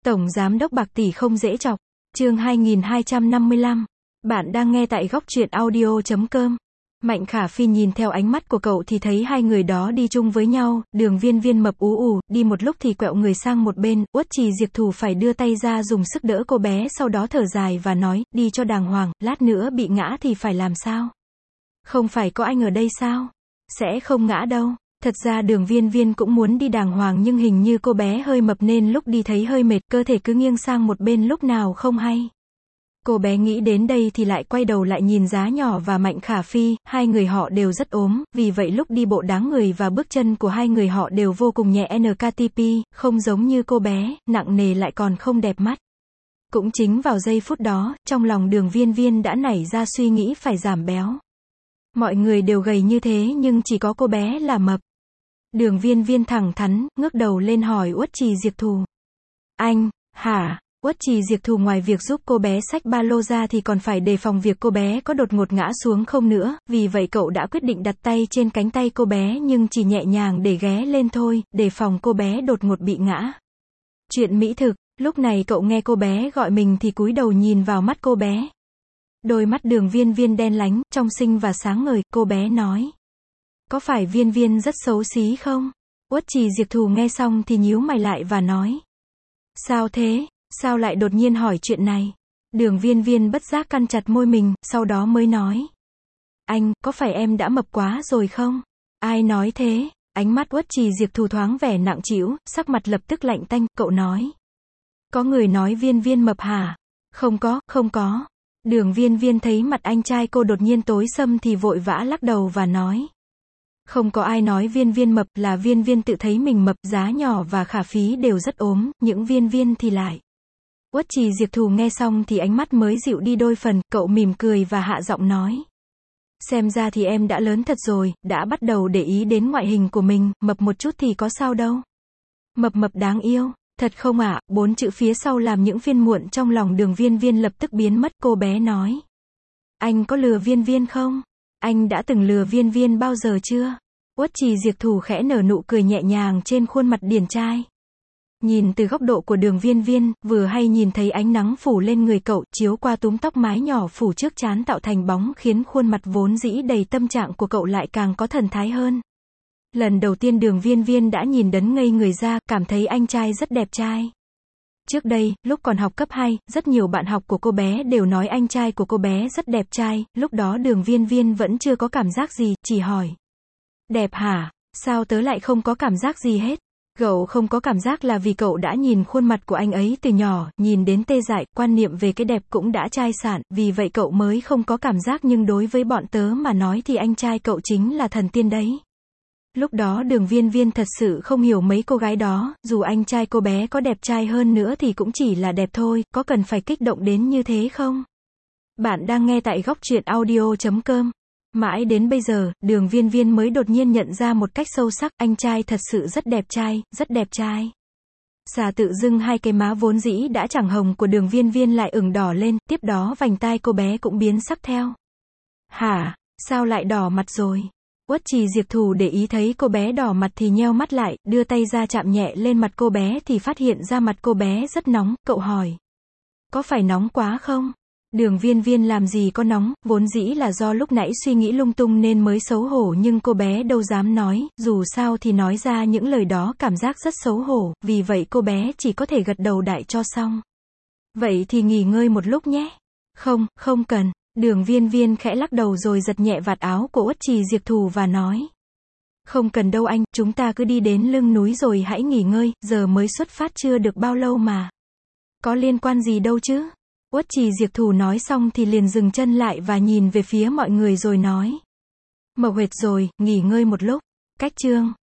Tổng Giám đốc bạc tỷ không dễ chọc. Chương 2255. Bạn đang nghe tại góc truyện audio.com. Mạnh Khả Phi nhìn theo ánh mắt của cậu thì thấy hai người đó đi chung với nhau, Đường Viên Viên mập ú ù, đi một lúc thì quẹo người sang một bên, Uất Trì Diệp Thù phải đưa tay ra dùng sức đỡ cô bé, sau đó thở dài và nói, đi cho đàng hoàng, lát nữa bị ngã thì phải làm sao? Không phải có anh ở đây sao? Sẽ không ngã đâu. Thật ra Đường Viên Viên cũng muốn đi đàng hoàng nhưng hình như cô bé hơi mập nên lúc đi thấy hơi mệt, cơ thể cứ nghiêng sang một bên lúc nào không hay. Cô bé nghĩ đến đây thì lại quay đầu lại nhìn Giá Nhỏ và Mạnh Khả Phi, hai người họ đều rất ốm, vì vậy lúc đi bộ dáng người và bước chân của hai người họ đều vô cùng nhẹ NKTP, không giống như cô bé, nặng nề lại còn không đẹp mắt. Cũng chính vào giây phút đó, trong lòng Đường Viên Viên đã nảy ra suy nghĩ phải giảm béo. Mọi người đều gầy như thế nhưng chỉ có cô bé là mập. Đường Viên Viên thẳng thắn, ngước đầu lên hỏi Uất Trì Diệp Thù. Anh, hả? Uất Trì Diệp Thù ngoài việc giúp cô bé xách ba lô ra thì còn phải đề phòng việc cô bé có đột ngột ngã xuống không nữa, vì vậy cậu đã quyết định đặt tay trên cánh tay cô bé nhưng chỉ nhẹ nhàng để ghé lên thôi, đề phòng cô bé đột ngột bị ngã. Chuyện mỹ thực, lúc này cậu nghe cô bé gọi mình thì cúi đầu nhìn vào mắt cô bé. Đôi mắt Đường Viên Viên đen láy, trong xinh và sáng ngời, cô bé nói. Có phải Viên Viên rất xấu xí không? Uất Trì Diệp Thù nghe xong thì nhíu mày lại và nói. Sao thế? Sao lại đột nhiên hỏi chuyện này? Đường Viên Viên bất giác cắn chặt môi mình, sau đó mới nói. Anh, có phải em đã mập quá rồi không? Ai nói thế? Ánh mắt Uất Trì Diệp Thù thoáng vẻ nặng trĩu, sắc mặt lập tức lạnh tanh, cậu nói. Có người nói Viên Viên mập hả? Không có. Đường Viên Viên thấy mặt anh trai cô đột nhiên tối sầm thì vội vã lắc đầu và nói. Không có ai nói Viên Viên mập, là Viên Viên tự thấy mình mập, Giá Nhỏ và Khả Phí đều rất ốm, những Viên Viên thì lại. Uất Trì Diệp Thù nghe xong thì ánh mắt mới dịu đi đôi phần, cậu mỉm cười và hạ giọng nói. Xem ra thì em đã lớn thật rồi, đã bắt đầu để ý đến ngoại hình của mình, mập một chút thì có sao đâu. Mập đáng yêu, thật không ạ? Bốn chữ phía sau làm những phiền muộn trong lòng Đường Viên Viên lập tức biến mất, cô bé nói. Anh có lừa Viên Viên không? Anh đã từng lừa Viên Viên bao giờ chưa? Uất Trì Diệp Thù khẽ nở nụ cười nhẹ nhàng trên khuôn mặt điển trai. Nhìn từ góc độ của Đường Viên Viên, vừa hay nhìn thấy ánh nắng phủ lên người cậu, chiếu qua túm tóc mái nhỏ phủ trước trán tạo thành bóng khiến khuôn mặt vốn dĩ đầy tâm trạng của cậu lại càng có thần thái hơn. Lần đầu tiên Đường Viên Viên đã nhìn đấn ngây người ra, cảm thấy anh trai rất đẹp trai. Trước đây, lúc còn học cấp 2, rất nhiều bạn học của cô bé đều nói anh trai của cô bé rất đẹp trai, lúc đó Đường Viên Viên vẫn chưa có cảm giác gì, chỉ hỏi. Đẹp hả? Sao tớ lại không có cảm giác gì hết? Cậu không có cảm giác là vì cậu đã nhìn khuôn mặt của anh ấy từ nhỏ, nhìn đến tê dại, quan niệm về cái đẹp cũng đã chai sạn, vì vậy cậu mới không có cảm giác nhưng đối với bọn tớ mà nói thì anh trai cậu chính là thần tiên đấy. Lúc đó Đường Viên Viên thật sự không hiểu mấy cô gái đó, dù anh trai cô bé có đẹp trai hơn nữa thì cũng chỉ là đẹp thôi, có cần phải kích động đến như thế không? Bạn đang nghe tại góc truyện audio.com. Mãi đến bây giờ, Đường Viên Viên mới đột nhiên nhận ra một cách sâu sắc, anh trai thật sự rất đẹp trai, rất đẹp trai. Xà tự dưng hai cái má vốn dĩ đã chẳng hồng của Đường Viên Viên lại ửng đỏ lên, tiếp đó vành tai cô bé cũng biến sắc theo. Hả? Sao lại đỏ mặt rồi? Uất Trì Diệp Thù để ý thấy cô bé đỏ mặt thì nheo mắt lại, đưa tay ra chạm nhẹ lên mặt cô bé thì phát hiện ra mặt cô bé rất nóng, cậu hỏi. Có phải nóng quá không? Đường Viên Viên làm gì có nóng, vốn dĩ là do lúc nãy suy nghĩ lung tung nên mới xấu hổ nhưng cô bé đâu dám nói, dù sao thì nói ra những lời đó cảm giác rất xấu hổ, vì vậy cô bé chỉ có thể gật đầu đại cho xong. Vậy thì nghỉ ngơi một lúc nhé. Không cần. Đường Viên Viên khẽ lắc đầu rồi giật nhẹ vạt áo của Uất Trì Diệp Thù và nói. Không cần đâu anh, chúng ta cứ đi đến lưng núi rồi hãy nghỉ ngơi, giờ mới xuất phát chưa được bao lâu mà. Có liên quan gì đâu chứ? Uất Trì Diệp Thù nói xong thì liền dừng chân lại và nhìn về phía mọi người rồi nói. Mệt rồi, nghỉ ngơi một lúc. Cách chương